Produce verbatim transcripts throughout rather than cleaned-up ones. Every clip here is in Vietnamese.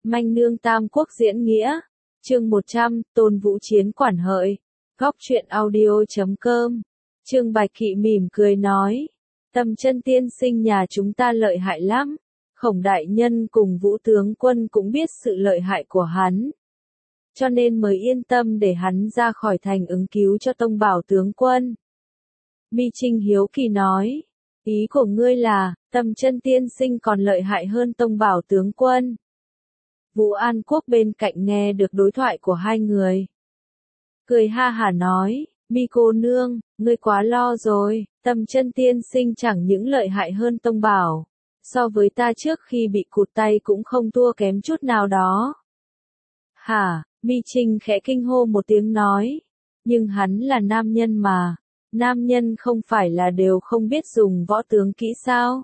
Manh nương Tam Quốc diễn nghĩa. Chương một trăm, Tôn Vũ chiến Quản Hợi. Góc truyện audio chấm com. Trương Bạch Kỵ mỉm cười nói. Tâm Chân tiên sinh nhà chúng ta lợi hại lắm. Khổng đại nhân cùng Vũ tướng quân cũng biết sự lợi hại của hắn. Cho nên mới yên tâm để hắn ra khỏi thành ứng cứu cho Tông Bảo tướng quân. Mi Trinh hiếu kỳ nói. Ý của ngươi là, Tâm Chân tiên sinh còn lợi hại hơn Tông Bảo tướng quân. Vũ An Quốc bên cạnh nghe được đối thoại của hai người. Cười ha hả nói, Mi cô nương, ngươi quá lo rồi, Tâm Chân tiên sinh chẳng những lợi hại hơn Tông Bảo. So với ta trước khi bị cụt tay cũng không thua kém chút nào đó. Hả, Mi Trinh khẽ kinh hô một tiếng nói. Nhưng hắn là nam nhân mà. Nam nhân không phải là đều không biết dùng võ tướng kỹ sao?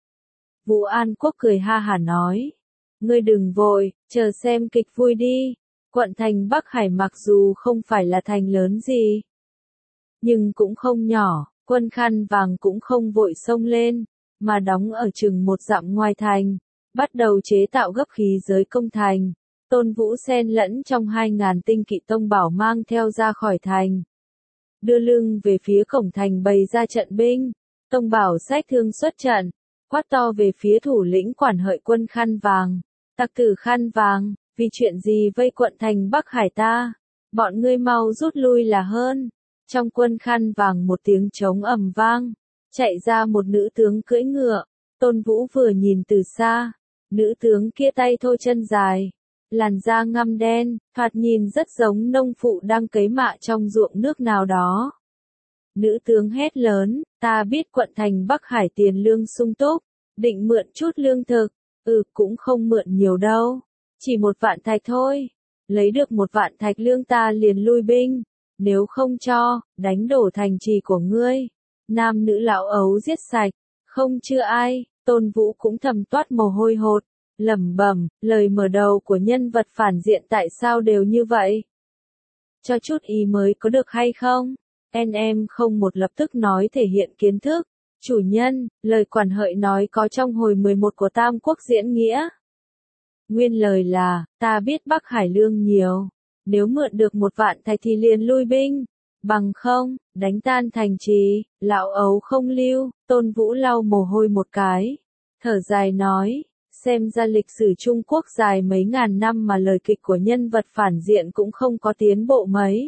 Vũ An Quốc cười ha hả nói. Ngươi đừng vội, chờ xem kịch vui đi. Quận thành Bắc Hải mặc dù không phải là thành lớn gì, nhưng cũng không nhỏ, quân khăn vàng cũng không vội xông lên, mà đóng ở chừng một dặm ngoài thành, bắt đầu chế tạo gấp khí giới công thành. Tôn Vũ xen lẫn trong hai ngàn tinh kỵ Tông Bảo mang theo ra khỏi thành. Đưa lưng về phía cổng thành bày ra trận binh, Tông Bảo xách thương xuất trận, quát to về phía thủ lĩnh Quản Hợi quân khăn vàng. Tặc tử khăn vàng, vì chuyện gì vây quận thành Bắc Hải ta? Bọn ngươi mau rút lui là hơn. Trong quân khăn vàng một tiếng trống ầm vang, chạy ra một nữ tướng cưỡi ngựa. Tôn Vũ vừa nhìn từ xa, nữ tướng kia tay thô chân dài, làn da ngăm đen, thoạt nhìn rất giống nông phụ đang cấy mạ trong ruộng nước nào đó. Nữ tướng hét lớn, ta biết quận thành Bắc Hải tiền lương sung túc, định mượn chút lương thực. Ừ, cũng không mượn nhiều đâu, chỉ một vạn thạch thôi. Lấy được một vạn thạch lương ta liền lui binh, nếu không cho, đánh đổ thành trì của ngươi. Nam nữ lão ấu giết sạch, không chưa ai. Tôn Vũ cũng thầm toát mồ hôi hột, lẩm bẩm, lời mở đầu của nhân vật phản diện tại sao đều như vậy? Cho chút ý mới có được hay không? En em không một lập tức nói thể hiện kiến thức. Chủ nhân, lời Quản Hợi nói có trong hồi mười một của Tam Quốc diễn nghĩa. Nguyên lời là, ta biết Bắc Hải lương nhiều, nếu mượn được một vạn thạch thì liền lui binh, bằng không, đánh tan thành trì, lão ấu không lưu. Tôn Vũ lau mồ hôi một cái, thở dài nói, xem ra lịch sử Trung Quốc dài mấy ngàn năm mà lời kịch của nhân vật phản diện cũng không có tiến bộ mấy.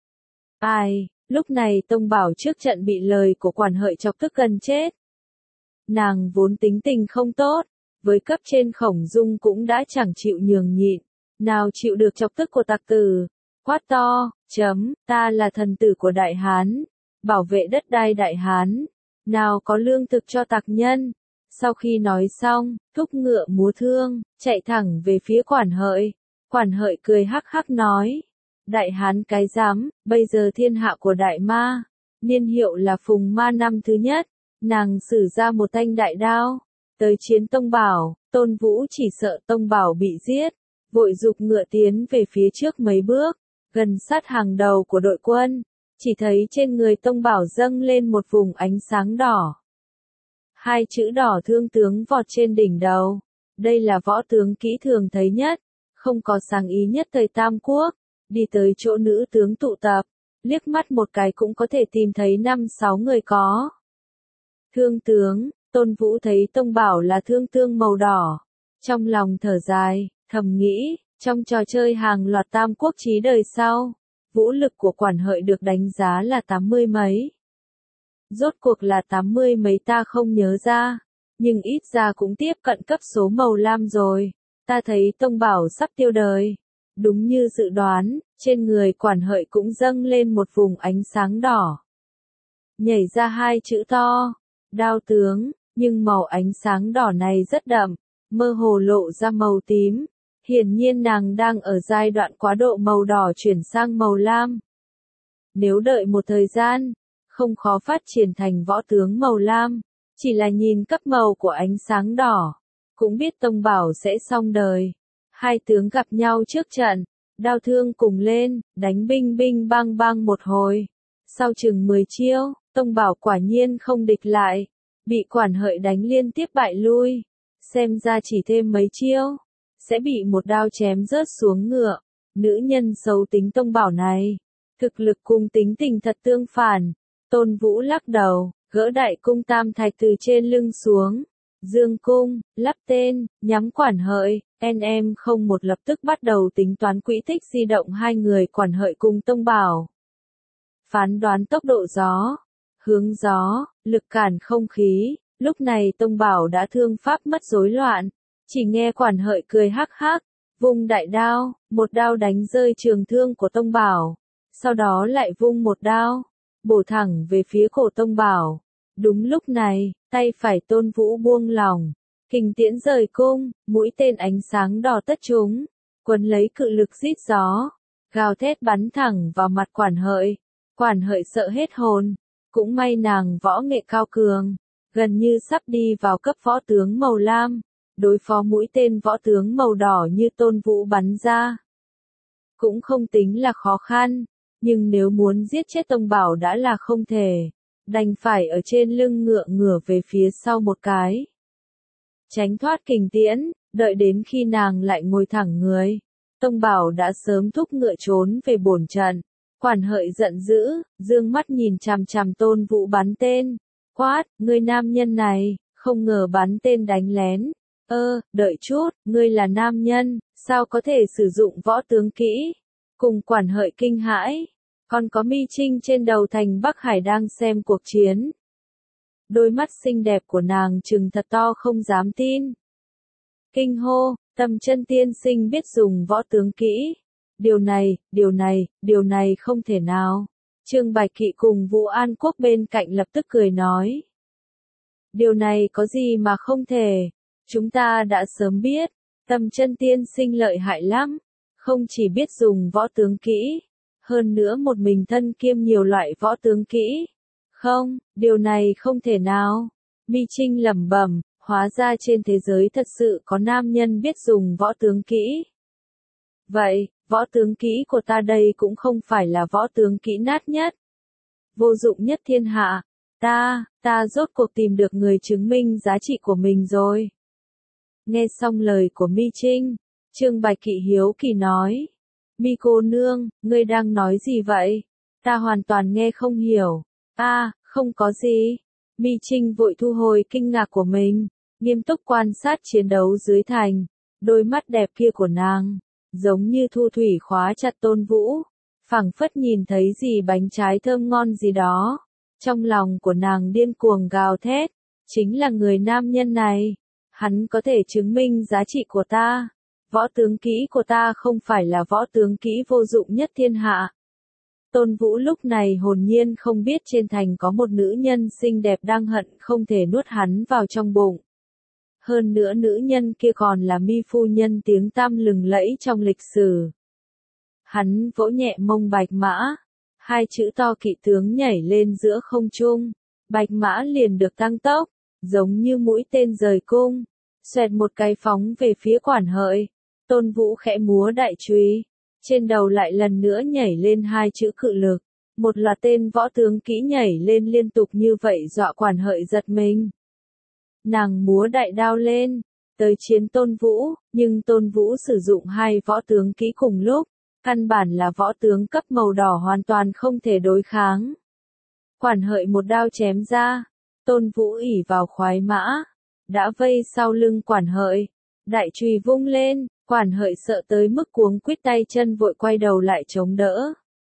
Ai? Lúc này Tông Bảo trước trận bị lời của Quản Hợi chọc tức gần chết. Nàng vốn tính tình không tốt, với cấp trên Khổng Dung cũng đã chẳng chịu nhường nhịn, nào chịu được chọc tức của tặc tử. Quát to, chấm, ta là thần tử của Đại Hán, bảo vệ đất đai Đại Hán, nào có lương thực cho tặc nhân. Sau khi nói xong, thúc ngựa múa thương, chạy thẳng về phía Quản Hợi. Quản Hợi cười hắc hắc nói. Đại Hán cái dám, bây giờ thiên hạ của Đại Ma, niên hiệu là Phùng Ma năm thứ nhất, nàng sử ra một thanh đại đao, tới chiến Tông Bảo. Tôn Vũ chỉ sợ Tông Bảo bị giết, vội giục ngựa tiến về phía trước mấy bước, gần sát hàng đầu của đội quân, chỉ thấy trên người Tông Bảo dâng lên một vùng ánh sáng đỏ. Hai chữ đỏ thương tướng vọt trên đỉnh đầu, đây là võ tướng kỹ thường thấy nhất, không có sáng ý nhất thời Tam Quốc. Đi tới chỗ nữ tướng tụ tập, liếc mắt một cái cũng có thể tìm thấy năm sáu người có. Thương tướng, Tôn Vũ thấy Tông Bảo là thương tương màu đỏ. Trong lòng thở dài, thầm nghĩ, trong trò chơi hàng loạt Tam Quốc chí đời sau, vũ lực của Quản Hợi được đánh giá là tám mươi mấy. Rốt cuộc là tám mươi mấy ta không nhớ ra, nhưng ít ra cũng tiếp cận cấp số màu lam rồi. Ta thấy Tông Bảo sắp tiêu đời. Đúng như dự đoán, trên người Quản Hợi cũng dâng lên một vùng ánh sáng đỏ. Nhảy ra hai chữ to, đao tướng, nhưng màu ánh sáng đỏ này rất đậm, mơ hồ lộ ra màu tím. Hiển nhiên nàng đang ở giai đoạn quá độ màu đỏ chuyển sang màu lam. Nếu đợi một thời gian, không khó phát triển thành võ tướng màu lam, chỉ là nhìn cấp màu của ánh sáng đỏ, cũng biết Tông Bảo sẽ xong đời. Hai tướng gặp nhau trước trận, đao thương cùng lên, đánh binh binh bang bang một hồi. Sau chừng mười chiêu, Tông Bảo quả nhiên không địch lại, bị Quản Hợi đánh liên tiếp bại lui. Xem ra chỉ thêm mấy chiêu, sẽ bị một đao chém rớt xuống ngựa. Nữ nhân xấu tính Tông Bảo này, thực lực cùng tính tình thật tương phản. Tôn Vũ lắc đầu, gỡ đại cung tam thạch từ trên lưng xuống. Dương cung, lắp tên, nhắm Quản Hợi, en em không một lập tức bắt đầu tính toán quỹ tích di động hai người Quản Hợi cùng Tông Bảo. Phán đoán tốc độ gió, hướng gió, lực cản không khí, lúc này Tông Bảo đã thương pháp mất rối loạn, chỉ nghe Quản Hợi cười hắc hắc, vung đại đao, một đao đánh rơi trường thương của Tông Bảo, sau đó lại vung một đao, bổ thẳng về phía cổ Tông Bảo. Đúng lúc này, tay phải Tôn Vũ buông lỏng, kình tiễn rời cung, mũi tên ánh sáng đỏ tất chúng, quấn lấy cự lực rít gió, gào thét bắn thẳng vào mặt Quản Hợi. Quản Hợi sợ hết hồn, cũng may nàng võ nghệ cao cường, gần như sắp đi vào cấp võ tướng màu lam, đối phó mũi tên võ tướng màu đỏ như Tôn Vũ bắn ra. Cũng không tính là khó khăn, nhưng nếu muốn giết chết Tông Bảo đã là không thể, đành phải ở trên lưng ngựa ngửa về phía sau một cái. Tránh thoát kình tiễn, đợi đến khi nàng lại ngồi thẳng người, Tông Bảo đã sớm thúc ngựa trốn về bổn trận. Quản Hợi giận dữ, dương mắt nhìn chằm chằm Tôn Vũ bắn tên, quát, ngươi nam nhân này, không ngờ bắn tên đánh lén. Ơ, đợi chút, ngươi là nam nhân, sao có thể sử dụng võ tướng kỹ? Cùng Quản Hợi kinh hãi, còn có Mi Trinh trên đầu thành Bắc Hải đang xem cuộc chiến. Đôi mắt xinh đẹp của nàng trừng thật to không dám tin. Kinh hô, Tầm Chân tiên sinh biết dùng võ tướng kỹ. Điều này, điều này, điều này không thể nào. Trương Bạch Kỵ cùng Vũ An Quốc bên cạnh lập tức cười nói. Điều này có gì mà không thể. Chúng ta đã sớm biết, Tầm Chân tiên sinh lợi hại lắm. Không chỉ biết dùng võ tướng kỹ, hơn nữa một mình thân kiêm nhiều loại võ tướng kỹ. Không, điều này không thể nào. Mi Trinh lẩm bẩm, hóa ra trên thế giới thật sự có nam nhân biết dùng võ tướng kỹ. Vậy, võ tướng kỹ của ta đây cũng không phải là võ tướng kỹ nát nhất, vô dụng nhất thiên hạ. Ta, ta rốt cuộc tìm được người chứng minh giá trị của mình rồi. Nghe xong lời của Mi Trinh, Trương Bạch Kỵ hiếu kỳ nói. Mi cô nương, ngươi đang nói gì vậy? Ta hoàn toàn nghe không hiểu. A, à, không có gì. Mi Trinh vội thu hồi kinh ngạc của mình, nghiêm túc quan sát chiến đấu dưới thành. Đôi mắt đẹp kia của nàng, giống như thu thủy khóa chặt Tôn Vũ, phảng phất nhìn thấy gì bánh trái thơm ngon gì đó. Trong lòng của nàng điên cuồng gào thét, chính là người nam nhân này, hắn có thể chứng minh giá trị của ta. Võ tướng kỹ của ta không phải là võ tướng kỹ vô dụng nhất thiên hạ. Tôn Vũ lúc này hồn nhiên không biết trên thành có một nữ nhân xinh đẹp đang hận không thể nuốt hắn vào trong bụng. Hơn nữa nữ nhân kia còn là Mi phu nhân tiếng tăm lừng lẫy trong lịch sử. Hắn vỗ nhẹ mông Bạch Mã, hai chữ to kỵ tướng nhảy lên giữa không trung, Bạch Mã liền được tăng tốc, giống như mũi tên rời cung, xoẹt một cái phóng về phía Quản Hợi. Tôn Vũ khẽ múa đại chùy, trên đầu lại lần nữa nhảy lên hai chữ cự lực, một loạt tên võ tướng kỹ nhảy lên liên tục như vậy dọa Quản Hợi giật mình. Nàng múa đại đao lên, tới chiến Tôn Vũ, nhưng Tôn Vũ sử dụng hai võ tướng kỹ cùng lúc, căn bản là võ tướng cấp màu đỏ hoàn toàn không thể đối kháng. Quản Hợi một đao chém ra, Tôn Vũ ỷ vào khoái mã, đã vây sau lưng Quản Hợi, đại chùy vung lên, Quản Hợi sợ tới mức cuống quýt tay chân vội quay đầu lại chống đỡ.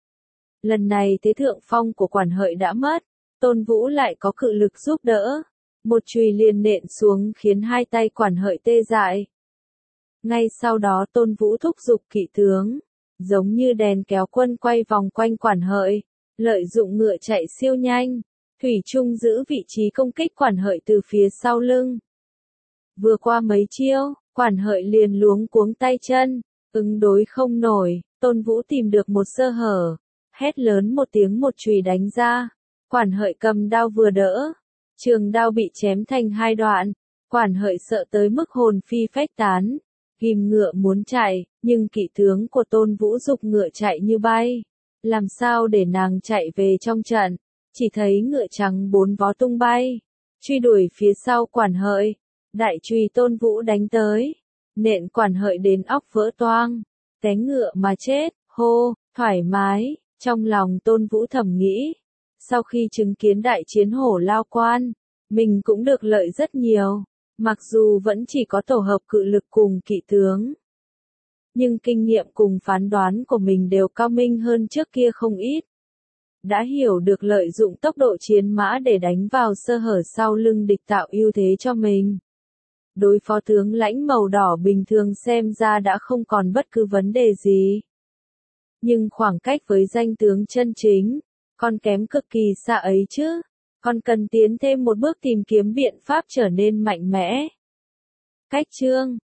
Lần này thế thượng phong của Quản Hợi đã mất, Tôn Vũ lại có cự lực giúp đỡ. Một chùy liền nện xuống khiến hai tay Quản Hợi tê dại. Ngay sau đó Tôn Vũ thúc giục kỵ tướng, giống như đèn kéo quân quay vòng quanh Quản Hợi, lợi dụng ngựa chạy siêu nhanh, thủy chung giữ vị trí công kích Quản Hợi từ phía sau lưng. Vừa qua mấy chiêu, Quản Hợi liền luống cuống tay chân, ứng đối không nổi, Tôn Vũ tìm được một sơ hở, hét lớn một tiếng một chùy đánh ra, Quản Hợi cầm đao vừa đỡ. Trường đao bị chém thành hai đoạn, Quản Hợi sợ tới mức hồn phi phách tán, ghim ngựa muốn chạy, nhưng kỵ tướng của Tôn Vũ giục ngựa chạy như bay, làm sao để nàng chạy về trong trận, chỉ thấy ngựa trắng bốn vó tung bay, truy đuổi phía sau Quản Hợi, đại chùy Tôn Vũ đánh tới, Nện Quản Hợi đến óc vỡ toang, té ngựa mà chết, hô, thoải mái, trong lòng Tôn Vũ thầm nghĩ. Sau khi chứng kiến đại chiến Hổ Lao Quan, mình cũng được lợi rất nhiều, mặc dù vẫn chỉ có tổ hợp cự lực cùng kỵ tướng. Nhưng kinh nghiệm cùng phán đoán của mình đều cao minh hơn trước kia không ít. Đã hiểu được lợi dụng tốc độ chiến mã để đánh vào sơ hở sau lưng địch tạo ưu thế cho mình. Đối phó tướng lãnh màu đỏ bình thường xem ra đã không còn bất cứ vấn đề gì. Nhưng khoảng cách với danh tướng chân chính, còn kém cực kỳ xa ấy chứ, còn cần tiến thêm một bước tìm kiếm biện pháp trở nên mạnh mẽ. Cách chương